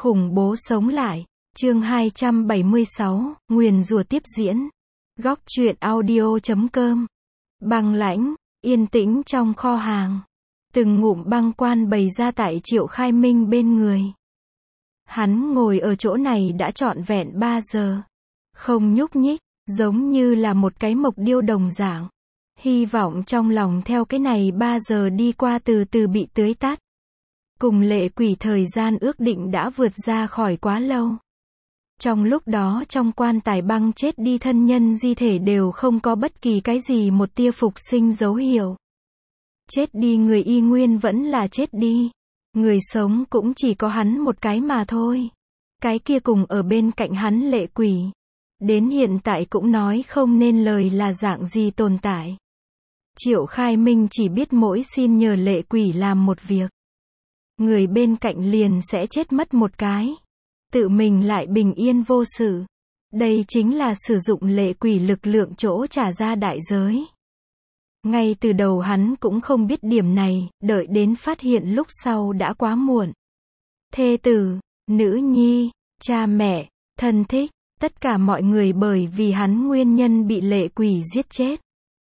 Khủng bố sống lại. Chương 276, nguyền rủa tiếp diễn. Góc truyện audio.com. Băng lãnh, yên tĩnh trong kho hàng. Từng ngụm băng quan bày ra tại Triệu Khai Minh bên người. Hắn ngồi ở chỗ này đã trọn vẹn 3 giờ. Không nhúc nhích, giống như là một cái mộc điêu đồng dạng. Hy vọng trong lòng theo cái này 3 giờ đi qua từ từ bị tưới tắt. Cùng Lệ Quỷ thời gian ước định đã vượt ra khỏi quá lâu. Trong lúc đó trong quan tài băng chết đi thân nhân di thể đều không có bất kỳ cái gì một tia phục sinh dấu hiệu. Chết đi người y nguyên vẫn là chết đi. Người sống cũng chỉ có hắn một cái mà thôi. Cái kia cùng ở bên cạnh hắn Lệ Quỷ. Đến hiện tại cũng nói không nên lời là dạng gì tồn tại. Triệu Khai Minh chỉ biết mỗi xin nhờ Lệ Quỷ làm một việc. Người bên cạnh liền sẽ chết mất một cái. Tự mình lại bình yên vô sự. Đây chính là sử dụng Lệ Quỷ lực lượng chỗ trả ra đại giới. Ngay từ đầu hắn cũng không biết điểm này, đợi đến phát hiện lúc sau đã quá muộn. Thê tử, nữ nhi, cha mẹ, thân thích, tất cả mọi người bởi vì hắn nguyên nhân bị Lệ Quỷ giết chết.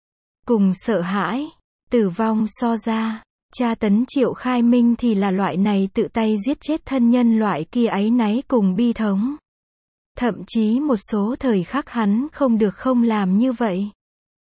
Cùng sợ hãi, tử vong so ra, tra tấn Triệu Khai Minh thì là loại này tự tay giết chết thân nhân loại kia áy náy cùng bi thống. Thậm chí một số thời khắc hắn không được không làm như vậy.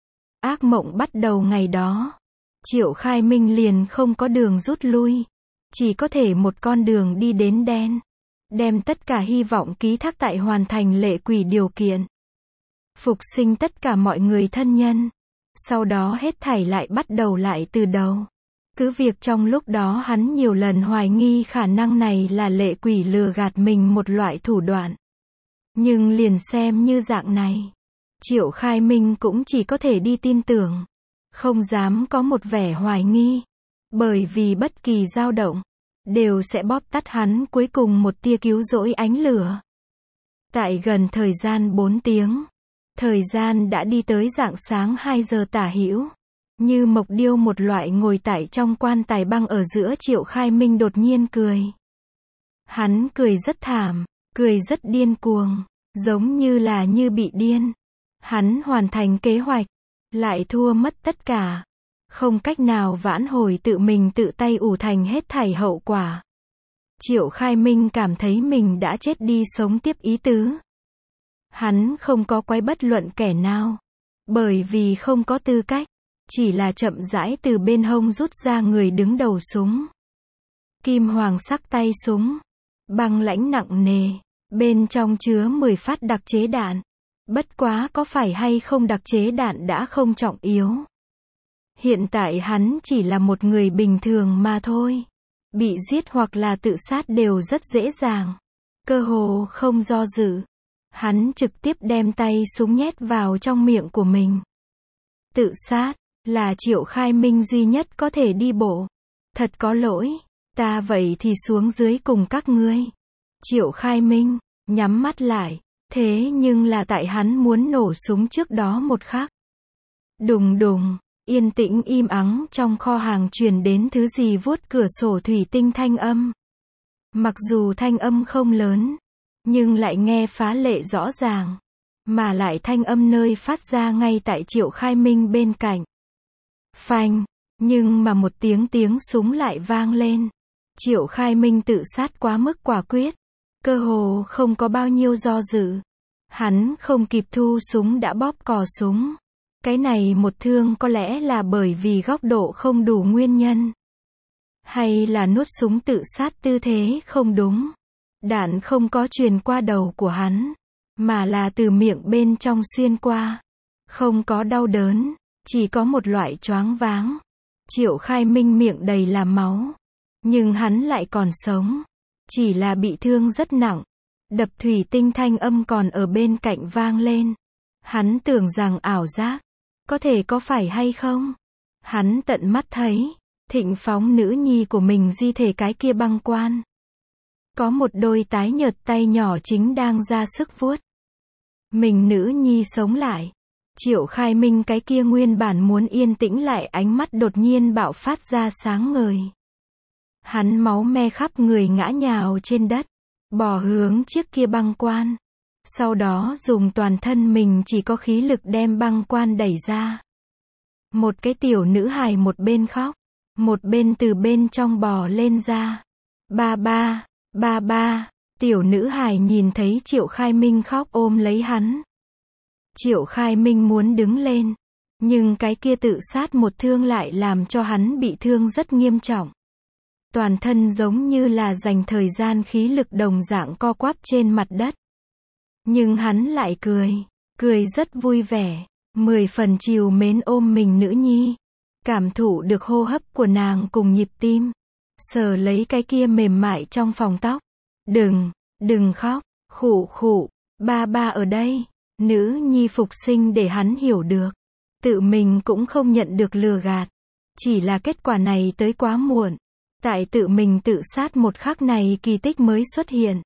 Ác mộng bắt đầu ngày đó. Triệu Khai Minh liền không có đường rút lui. Chỉ có thể một con đường đi đến đen. Đem tất cả hy vọng ký thác tại hoàn thành Lệ Quỷ điều kiện. Phục sinh tất cả mọi người thân nhân. Sau đó hết thảy lại bắt đầu lại từ đầu. Cứ việc trong lúc đó hắn nhiều lần hoài nghi khả năng này là Lệ Quỷ lừa gạt mình một loại thủ đoạn. Nhưng liền xem như dạng này. Triệu Khai Minh cũng chỉ có thể đi tin tưởng. Không dám có một vẻ hoài nghi. Bởi vì bất kỳ dao động, đều sẽ bóp tắt hắn cuối cùng một tia cứu rỗi ánh lửa. Tại gần thời gian 4 tiếng. Thời gian đã đi tới rạng sáng 2 giờ tả hữu. Như mộc điêu một loại ngồi tại trong quan tài băng ở giữa Triệu Khai Minh đột nhiên cười. Hắn cười rất thảm, cười rất điên cuồng, giống như là như bị điên. Hắn hoàn thành kế hoạch, lại thua mất tất cả. Không cách nào vãn hồi tự mình tự tay ủ thành hết thảy hậu quả. Triệu Khai Minh cảm thấy mình đã chết đi sống tiếp ý tứ. Hắn không có quái bất luận kẻ nào. Bởi vì không có tư cách. Chỉ là chậm rãi từ bên hông rút ra người đứng đầu súng. Kim hoàng sắc tay súng. Băng lãnh nặng nề. Bên trong chứa 10 phát đặc chế đạn. Bất quá có phải hay không đặc chế đạn đã không trọng yếu. Hiện tại hắn chỉ là một người bình thường mà thôi. Bị giết hoặc là tự sát đều rất dễ dàng. Cơ hồ không do dự. Hắn trực tiếp đem tay súng nhét vào trong miệng của mình. Tự sát, là Triệu Khai Minh duy nhất có thể đi bộ. Thật có lỗi, ta vậy thì xuống dưới cùng các ngươi. Triệu Khai Minh, nhắm mắt lại. Thế nhưng là tại hắn muốn nổ súng trước đó một khắc. Đùng đùng, yên tĩnh im ắng trong kho hàng truyền đến thứ gì vuốt cửa sổ thủy tinh thanh âm. Mặc dù thanh âm không lớn, nhưng lại nghe phá lệ rõ ràng. Mà lại thanh âm nơi phát ra ngay tại Triệu Khai Minh bên cạnh. Phanh, nhưng mà một tiếng súng lại vang lên. Triệu Khai Minh tự sát quá mức quả quyết. Cơ hồ không có bao nhiêu do dự. Hắn không kịp thu súng đã bóp cò súng. Cái này một thương có lẽ là bởi vì góc độ không đủ nguyên nhân. Hay là nuốt súng tự sát tư thế không đúng. Đạn không có truyền qua đầu của hắn. Mà là từ miệng bên trong xuyên qua. Không có đau đớn. Chỉ có một loại choáng váng. Triệu Khai Minh miệng đầy là máu. Nhưng hắn lại còn sống. Chỉ là bị thương rất nặng. Đập thủy tinh thanh âm còn ở bên cạnh vang lên. Hắn tưởng rằng ảo giác. Có thể có phải hay không? Hắn tận mắt thấy. Thịnh phóng nữ nhi của mình di thể cái kia băng quan. Có một đôi tái nhợt tay nhỏ chính đang ra sức vuốt. Mình nữ nhi sống lại. Triệu Khai Minh cái kia nguyên bản muốn yên tĩnh lại ánh mắt đột nhiên bạo phát ra sáng ngời. Hắn máu me khắp người ngã nhào trên đất. bỏ hướng chiếc kia băng quan. Sau đó dùng toàn thân mình chỉ có khí lực đem băng quan đẩy ra. Một cái tiểu nữ hài một bên khóc, một bên từ bên trong bò lên ra. Ba ba, ba ba, tiểu nữ hài nhìn thấy Triệu Khai Minh khóc ôm lấy hắn. Triệu Khai Minh muốn đứng lên, nhưng cái kia tự sát một thương lại làm cho hắn bị thương rất nghiêm trọng. Toàn thân giống như là dành thời gian khí lực đồng dạng co quắp trên mặt đất. Nhưng hắn lại cười rất vui vẻ, 10 phần trìu mến ôm mình nữ nhi. Cảm thụ được hô hấp của nàng cùng nhịp tim. Sờ lấy cái kia mềm mại trong phòng tóc. Đừng khóc, khụ khụ, ba ba ở đây. Nữ nhi phục sinh để hắn hiểu được. Tự mình cũng không nhận được lừa gạt. Chỉ là kết quả này tới quá muộn. Tại tự mình tự sát một khắc này kỳ tích mới xuất hiện.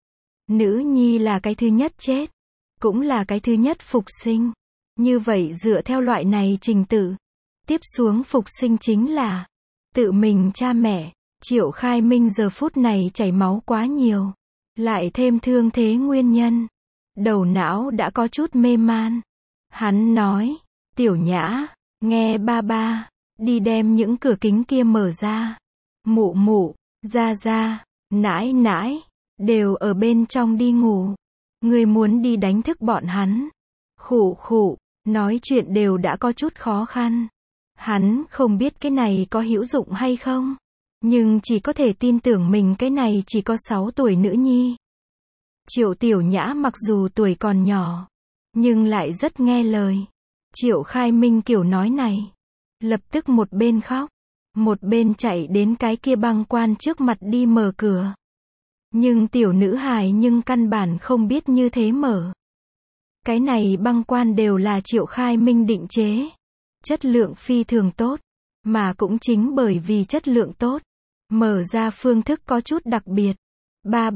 Nữ nhi là cái thứ nhất chết. Cũng là cái thứ nhất phục sinh. Như vậy dựa theo loại này trình tự. Tiếp xuống phục sinh chính là tự mình cha mẹ. Triệu Khai Minh giờ phút này chảy máu quá nhiều. Lại thêm thương thế nguyên nhân. Đầu não đã có chút mê man. Hắn nói, Tiểu Nhã, nghe ba ba, đi đem những cửa kính kia mở ra. Mụ mụ, ra, nãi nãi, đều ở bên trong đi ngủ. Ngươi muốn đi đánh thức bọn hắn. Khụ khụ, nói chuyện đều đã có chút khó khăn. Hắn không biết cái này có hữu dụng hay không. Nhưng chỉ có thể tin tưởng mình cái này chỉ có 6 tuổi nữ nhi. Triệu Tiểu Nhã mặc dù tuổi còn nhỏ, nhưng lại rất nghe lời. Triệu Khai Minh kiểu nói này. Lập tức một bên khóc, một bên chạy đến cái kia băng quan trước mặt đi mở cửa. Nhưng tiểu nữ hài nhưng căn bản không biết như thế mở. Cái này băng quan đều là Triệu Khai Minh định chế. Chất lượng phi thường tốt. Mà cũng chính bởi vì chất lượng tốt. Mở ra phương thức có chút đặc biệt. Ba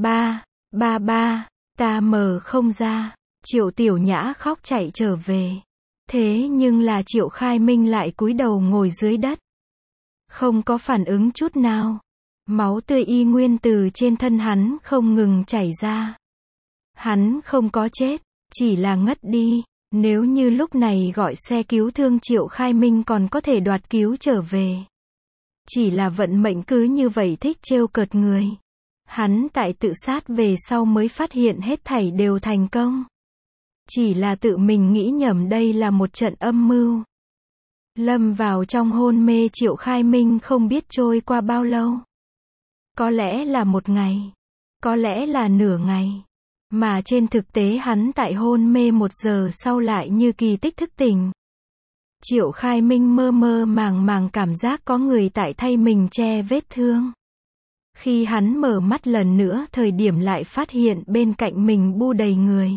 ba, ta mở không ra. Triệu Tiểu Nhã khóc chạy trở về. Thế nhưng là Triệu Khai Minh lại cúi đầu ngồi dưới đất. Không có phản ứng chút nào. Máu tươi y nguyên từ trên thân hắn không ngừng chảy ra. Hắn không có chết, chỉ là ngất đi. Nếu như lúc này gọi xe cứu thương Triệu Khai Minh còn có thể đoạt cứu trở về. Chỉ là vận mệnh cứ như vậy thích trêu cợt người. Hắn tại tự sát về sau mới phát hiện hết thảy đều thành công. Chỉ là tự mình nghĩ nhầm đây là một trận âm mưu. Lâm vào trong hôn mê Triệu Khai Minh không biết trôi qua bao lâu. Có lẽ là một ngày. Có lẽ là nửa ngày. Mà trên thực tế hắn tại hôn mê 1 giờ sau lại như kỳ tích thức tỉnh. Triệu Khai Minh mơ mơ màng cảm giác có người tại thay mình che vết thương. Khi hắn mở mắt lần nữa thời điểm lại phát hiện bên cạnh mình bu đầy người.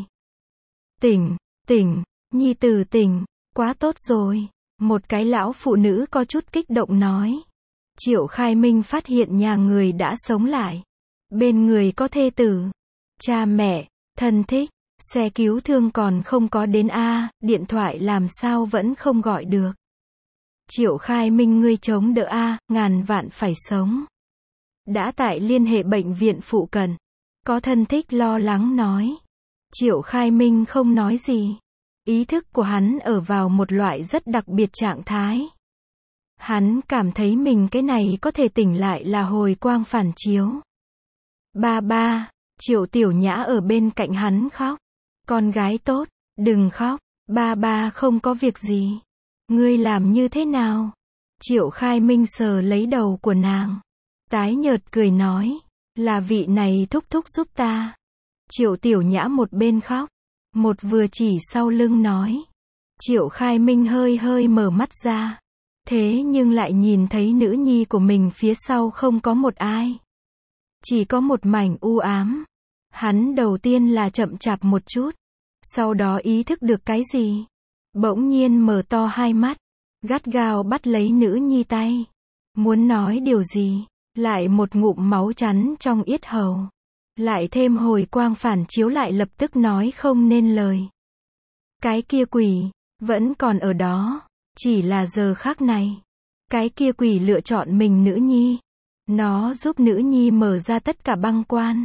Tỉnh, nhi tử tỉnh, quá tốt rồi. Một cái lão phụ nữ có chút kích động nói. Triệu Khai Minh phát hiện nhà người đã sống lại. Bên người có thê tử, cha mẹ, thân thích, xe cứu thương còn không có đến a, điện thoại làm sao vẫn không gọi được. Triệu Khai Minh ngươi chống đỡ a, ngàn vạn phải sống. Đã tại liên hệ bệnh viện phụ cận. Có thân thích lo lắng nói. Triệu Khai Minh không nói gì. Ý thức của hắn ở vào một loại rất đặc biệt trạng thái. Hắn cảm thấy mình cái này có thể tỉnh lại là hồi quang phản chiếu. Ba, Triệu Tiểu Nhã ở bên cạnh hắn khóc. Con gái tốt, đừng khóc, ba không có việc gì. Ngươi làm như thế nào? Triệu Khai Minh sờ lấy đầu của nàng. Tái nhợt cười nói, là vị này thúc thúc giúp ta. Triệu Tiểu Nhã một bên khóc, một vừa chỉ sau lưng nói. Triệu Khai Minh hơi mở mắt ra. Thế nhưng lại nhìn thấy nữ nhi của mình phía sau không có một ai. Chỉ có một mảnh u ám. Hắn đầu tiên là chậm chạp một chút. Sau đó ý thức được cái gì. Bỗng nhiên mở to hai mắt. Gắt gao bắt lấy nữ nhi tay. Muốn nói điều gì. Lại một ngụm máu chắn trong yết hầu. Lại thêm hồi quang phản chiếu lại lập tức nói không nên lời. Cái kia quỷ, vẫn còn ở đó. Chỉ là giờ khắc này. Cái kia quỷ lựa chọn mình nữ nhi. Nó giúp nữ nhi mở ra tất cả băng quan.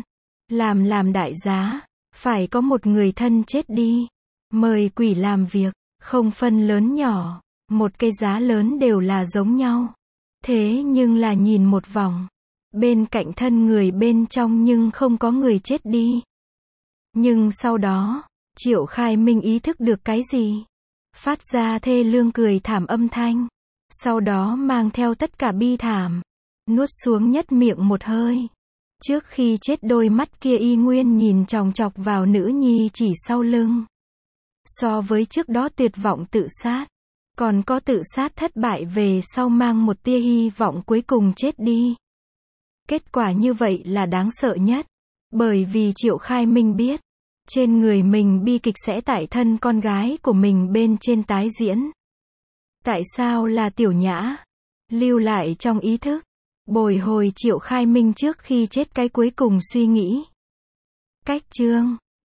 Làm đại giá, phải có một người thân chết đi. Mời quỷ làm việc, không phân lớn nhỏ, một cái giá lớn đều là giống nhau. Thế nhưng là nhìn một vòng, bên cạnh thân người bên trong nhưng không có người chết đi. Nhưng sau đó, Triệu Khai Minh ý thức được cái gì? Phát ra thê lương cười thảm âm thanh. Sau đó mang theo tất cả bi thảm, nuốt xuống nhất miệng một hơi. Trước khi chết đôi mắt kia y nguyên nhìn chòng chọc vào nữ nhi chỉ sau lưng. So với trước đó tuyệt vọng tự sát, còn có tự sát thất bại về sau mang một tia hy vọng cuối cùng chết đi. Kết quả như vậy là đáng sợ nhất. Bởi vì Triệu Khai Minh biết, trên người mình bi kịch sẽ tại thân con gái của mình bên trên tái diễn. Tại sao là Tiểu Nhã? Lưu lại trong ý thức, bồi hồi Triệu Khai Minh trước khi chết cái cuối cùng suy nghĩ. Cách chương